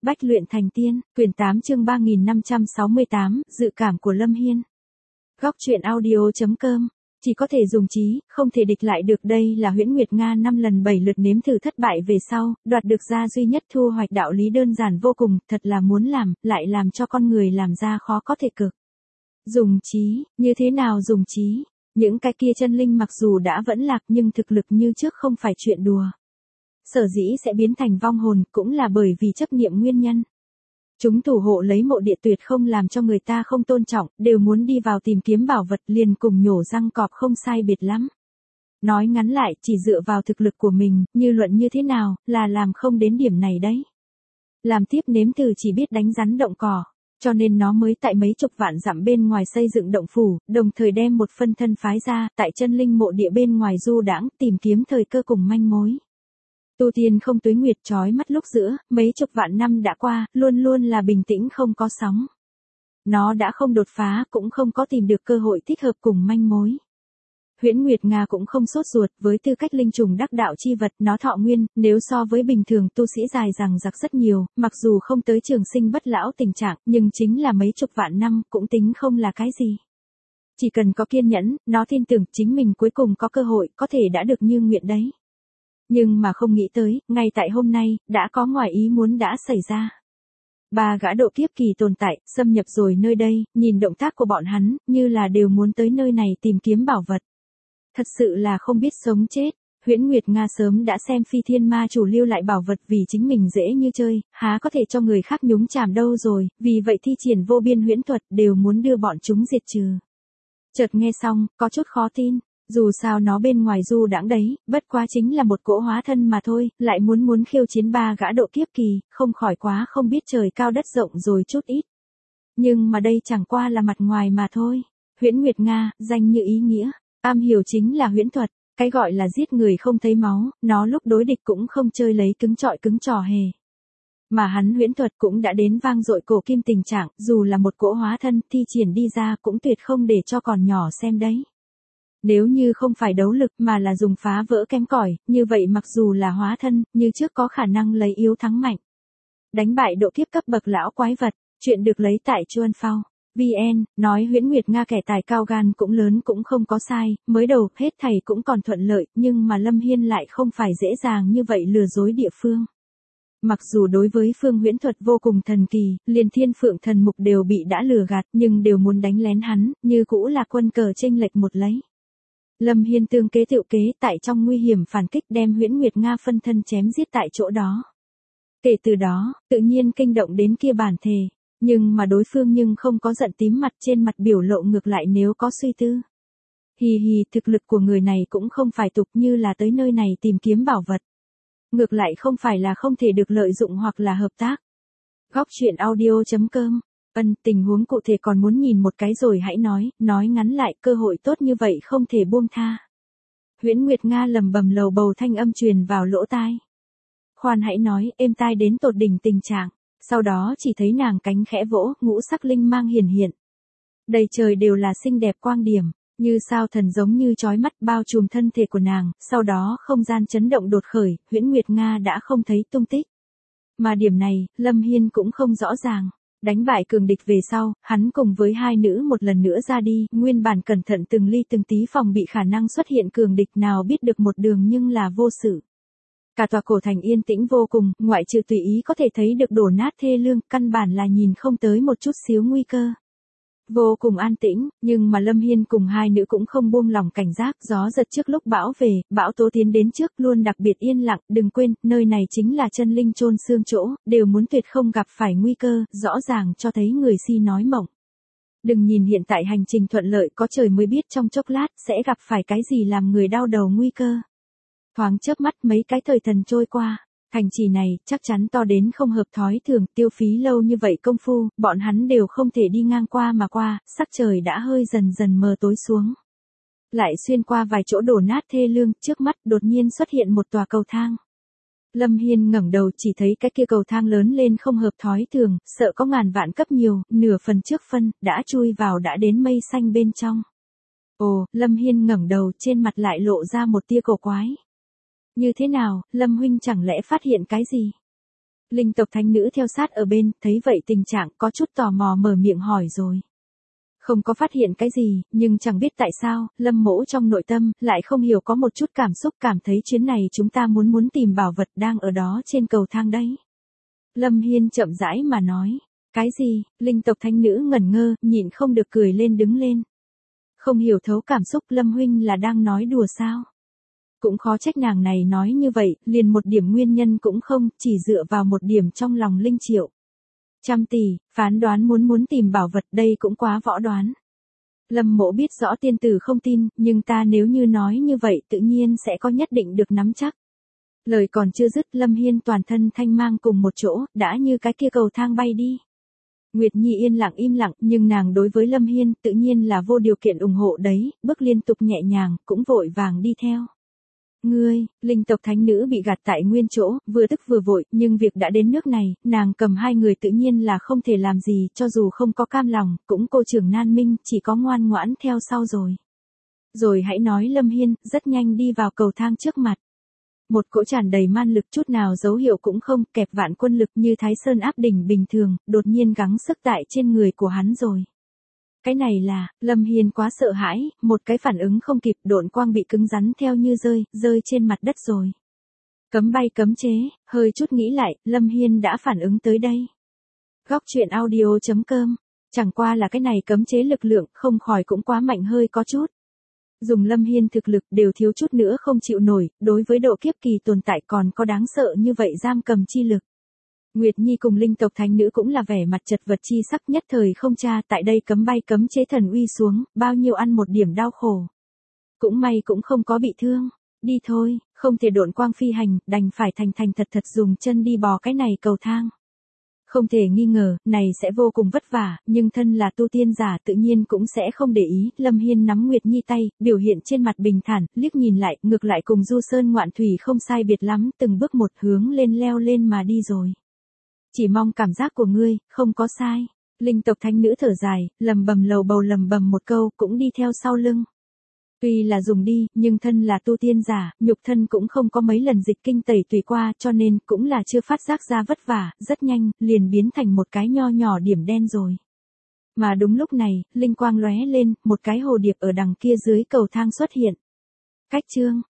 Bách luyện thành tiên, quyển 8 chương 3568, dự cảm của Lâm Hiên. Góc truyện audio.com. Chỉ có thể dùng trí, không thể địch lại được. Đây là Huyễn Nguyệt Nga 5 lần 7 lượt nếm thử thất bại về sau, đoạt được ra duy nhất thu hoạch đạo lý đơn giản vô cùng, thật là muốn làm, lại làm cho con người làm ra khó có thể cực. Dùng trí, như thế nào dùng trí? Những cái kia chân linh mặc dù đã vẫn lạc nhưng thực lực như trước không phải chuyện đùa. Sở dĩ sẽ biến thành vong hồn cũng là bởi vì chấp niệm nguyên nhân. Chúng thủ hộ lấy mộ địa tuyệt không làm cho người ta không tôn trọng, đều muốn đi vào tìm kiếm bảo vật liền cùng nhổ răng cọp không sai biệt lắm. Nói ngắn lại, chỉ dựa vào thực lực của mình, như luận như thế nào, là làm không đến điểm này đấy. Làm tiếp nếm thử chỉ biết đánh rắn động cỏ, cho nên nó mới tại mấy chục vạn dặm bên ngoài xây dựng động phủ, đồng thời đem một phân thân phái ra, tại chân linh mộ địa bên ngoài du đãng tìm kiếm thời cơ cùng manh mối. Tu tiên không tuế nguyệt trói mắt lúc giữa, mấy chục vạn năm đã qua, luôn luôn là bình tĩnh không có sóng. Nó đã không đột phá, cũng không có tìm được cơ hội thích hợp cùng manh mối. Huyễn Nguyệt Nga cũng không sốt ruột, với tư cách linh trùng đắc đạo chi vật, nó thọ nguyên, nếu so với bình thường tu sĩ dài dằng dặc rất nhiều, mặc dù không tới trường sinh bất lão tình trạng, nhưng chính là mấy chục vạn năm, cũng tính không là cái gì. Chỉ cần có kiên nhẫn, nó tin tưởng chính mình cuối cùng có cơ hội, có thể đã được như nguyện đấy. Nhưng mà không nghĩ tới, ngay tại hôm nay, đã có ngoài ý muốn đã xảy ra. 3 gã độ kiếp kỳ tồn tại, xâm nhập rồi nơi đây, nhìn động tác của bọn hắn, như là đều muốn tới nơi này tìm kiếm bảo vật. Thật sự là không biết sống chết. Huyễn Nguyệt Nga sớm đã xem Phi Thiên Ma chủ lưu lại bảo vật vì chính mình dễ như chơi, há có thể cho người khác nhúng chàm đâu rồi, vì vậy thi triển vô biên huyễn thuật đều muốn đưa bọn chúng diệt trừ. Chợt nghe xong, có chút khó tin. Dù sao nó bên ngoài du đãng đấy, bất quá chính là một cỗ hóa thân mà thôi, lại muốn khiêu chiến 3 gã độ kiếp kỳ, không khỏi quá không biết trời cao đất rộng rồi chút ít. Nhưng mà đây chẳng qua là mặt ngoài mà thôi. Huyễn Nguyệt Nga, danh như ý nghĩa, am hiểu chính là huyễn thuật, cái gọi là giết người không thấy máu, nó lúc đối địch cũng không chơi lấy cứng trọi cứng trò hề. Mà hắn huyễn thuật cũng đã đến vang dội cổ kim tình trạng, dù là một cỗ hóa thân thi triển đi ra cũng tuyệt không để cho còn nhỏ xem đấy. Nếu như không phải đấu lực mà là dùng phá vỡ kém cỏi, như vậy mặc dù là hóa thân, như trước có khả năng lấy yếu thắng mạnh. Đánh bại độ kiếp cấp bậc lão quái vật, chuyện được lấy tại Chuan Phao. VN, nói Huyễn Nguyệt Nga kẻ tài cao gan cũng lớn cũng không có sai, mới đầu hết thầy cũng còn thuận lợi, nhưng mà Lâm Hiên lại không phải dễ dàng như vậy lừa dối địa phương. Mặc dù đối với phương huyễn thuật vô cùng thần kỳ, liền Thiên Phượng thần mục đều bị đã lừa gạt nhưng đều muốn đánh lén hắn, như cũ là quân cờ chênh lệch một lấy. Lâm Hiên tương kế tiệu kế tại trong nguy hiểm phản kích đem Huyễn Nguyệt Nga phân thân chém giết tại chỗ đó. Kể từ đó, tự nhiên kinh động đến kia bản thề, nhưng mà đối phương nhưng không có giận tím mặt, trên mặt biểu lộ ngược lại nếu có suy tư. Hì hì, thực lực của người này cũng không phải tục như là tới nơi này tìm kiếm bảo vật. Ngược lại không phải là không thể được lợi dụng hoặc là hợp tác. Góc truyện audio.com. Tình huống cụ thể còn muốn nhìn một cái rồi hãy nói ngắn lại, cơ hội tốt như vậy không thể buông tha. Huyễn Nguyệt Nga lầm bầm lầu bầu, thanh âm truyền vào lỗ tai. Khoan hãy nói, êm tai đến tột đỉnh tình trạng, sau đó chỉ thấy nàng cánh khẽ vỗ, ngũ sắc linh mang hiển hiện. Đầy trời đều là xinh đẹp quang điểm, như sao thần giống như chói mắt bao trùm thân thể của nàng, sau đó không gian chấn động đột khởi, Huyễn Nguyệt Nga đã không thấy tung tích. Mà điểm này, Lâm Hiên cũng không rõ ràng. Đánh bại cường địch về sau, hắn cùng với hai nữ một lần nữa ra đi, nguyên bản cẩn thận từng ly từng tí phòng bị khả năng xuất hiện cường địch nào biết được một đường nhưng là vô sự. Cả tòa cổ thành yên tĩnh vô cùng, ngoại trừ tùy ý có thể thấy được đổ nát thê lương, căn bản là nhìn không tới một chút xíu nguy cơ. Vô cùng an tĩnh, nhưng mà Lâm Hiên cùng hai nữ cũng không buông lòng cảnh giác, gió giật trước lúc bão về, bão tố tiến đến trước luôn đặc biệt yên lặng, đừng quên, nơi này chính là chân linh chôn xương chỗ, đều muốn tuyệt không gặp phải nguy cơ, rõ ràng cho thấy người si nói mộng. Đừng nhìn hiện tại hành trình thuận lợi, có trời mới biết trong chốc lát sẽ gặp phải cái gì làm người đau đầu nguy cơ. Thoáng chớp mắt mấy cái thời thần trôi qua. Hành trì này, chắc chắn to đến không hợp thói thường, tiêu phí lâu như vậy công phu, bọn hắn đều không thể đi ngang qua mà qua, sắc trời đã hơi dần dần mờ tối xuống. Lại xuyên qua vài chỗ đổ nát thê lương, trước mắt đột nhiên xuất hiện một tòa cầu thang. Lâm Hiên ngẩng đầu chỉ thấy cái kia cầu thang lớn lên không hợp thói thường, sợ có ngàn vạn cấp nhiều, nửa phần trước phân, đã chui vào đã đến mây xanh bên trong. Ồ, Lâm Hiên ngẩng đầu, trên mặt lại lộ ra một tia cổ quái. Như thế nào, Lâm huynh chẳng lẽ phát hiện cái gì? Linh tộc thánh nữ theo sát ở bên, thấy vậy tình trạng có chút tò mò mở miệng hỏi rồi. Không có phát hiện cái gì, nhưng chẳng biết tại sao, Lâm Mỗ trong nội tâm, lại không hiểu có một chút cảm xúc cảm thấy chuyến này chúng ta muốn tìm bảo vật đang ở đó trên cầu thang đấy. Lâm Hiên chậm rãi mà nói. Cái gì? Linh tộc thánh nữ ngẩn ngơ, nhịn không được cười lên đứng lên. Không hiểu thấu cảm xúc Lâm huynh là đang nói đùa sao? Cũng khó trách nàng này nói như vậy, liền một điểm nguyên nhân cũng không, chỉ dựa vào một điểm trong lòng Linh Triệu. Trăm tỷ, phán đoán muốn tìm bảo vật đây cũng quá võ đoán. Lâm Mỗ biết rõ tiên tử không tin, nhưng ta nếu như nói như vậy tự nhiên sẽ có nhất định được nắm chắc. Lời còn chưa dứt Lâm Hiên toàn thân thanh mang cùng một chỗ, đã như cái kia cầu thang bay đi. Nguyệt Nhi yên lặng im lặng, nhưng nàng đối với Lâm Hiên tự nhiên là vô điều kiện ủng hộ đấy, bước liên tục nhẹ nhàng, cũng vội vàng đi theo. Ngươi, linh tộc thánh nữ bị gạt tại nguyên chỗ, vừa tức vừa vội, nhưng việc đã đến nước này, nàng cầm hai người tự nhiên là không thể làm gì, cho dù không có cam lòng, cũng cô trưởng nan minh, chỉ có ngoan ngoãn theo sau rồi. Rồi hãy nói Lâm Hiên, rất nhanh đi vào cầu thang trước mặt. Một cỗ tràn đầy man lực chút nào dấu hiệu cũng không, kẹp vạn quân lực như Thái Sơn áp đỉnh bình thường, đột nhiên gắng sức tại trên người của hắn rồi. Cái này là, Lâm Hiên quá sợ hãi, một cái phản ứng không kịp, độn quang bị cứng rắn theo như rơi trên mặt đất rồi. Cấm bay cấm chế, hơi chút nghĩ lại, Lâm Hiên đã phản ứng tới đây. Góc truyện audio.com, chẳng qua là cái này cấm chế lực lượng, không khỏi cũng quá mạnh hơi có chút. Dùng Lâm Hiên thực lực đều thiếu chút nữa không chịu nổi, đối với độ kiếp kỳ tồn tại còn có đáng sợ như vậy giam cầm chi lực. Nguyệt Nhi cùng linh tộc thánh nữ cũng là vẻ mặt chật vật chi sắc nhất thời không tra tại đây cấm bay cấm chế thần uy xuống, bao nhiêu ăn một điểm đau khổ. Cũng may cũng không có bị thương, đi thôi, không thể độn quang phi hành, đành phải thành thật dùng chân đi bò cái này cầu thang. Không thể nghi ngờ, này sẽ vô cùng vất vả, nhưng thân là tu tiên giả tự nhiên cũng sẽ không để ý, Lâm Hiên nắm Nguyệt Nhi tay, biểu hiện trên mặt bình thản, liếc nhìn lại, ngược lại cùng Du Sơn Ngoạn Thủy không sai biệt lắm, từng bước một hướng lên leo lên mà đi rồi. Chỉ mong cảm giác của ngươi, không có sai. Linh tộc thánh nữ thở dài, lầm bầm lầu bầu lầm bầm một câu, cũng đi theo sau lưng. Tuy là dùng đi, nhưng thân là tu tiên giả, nhục thân cũng không có mấy lần dịch kinh tẩy tùy qua, cho nên cũng là chưa phát giác ra vất vả, rất nhanh, liền biến thành một cái nho nhỏ điểm đen rồi. Mà đúng lúc này, linh quang lóe lên, một cái hồ điệp ở đằng kia dưới cầu thang xuất hiện. Cách chương,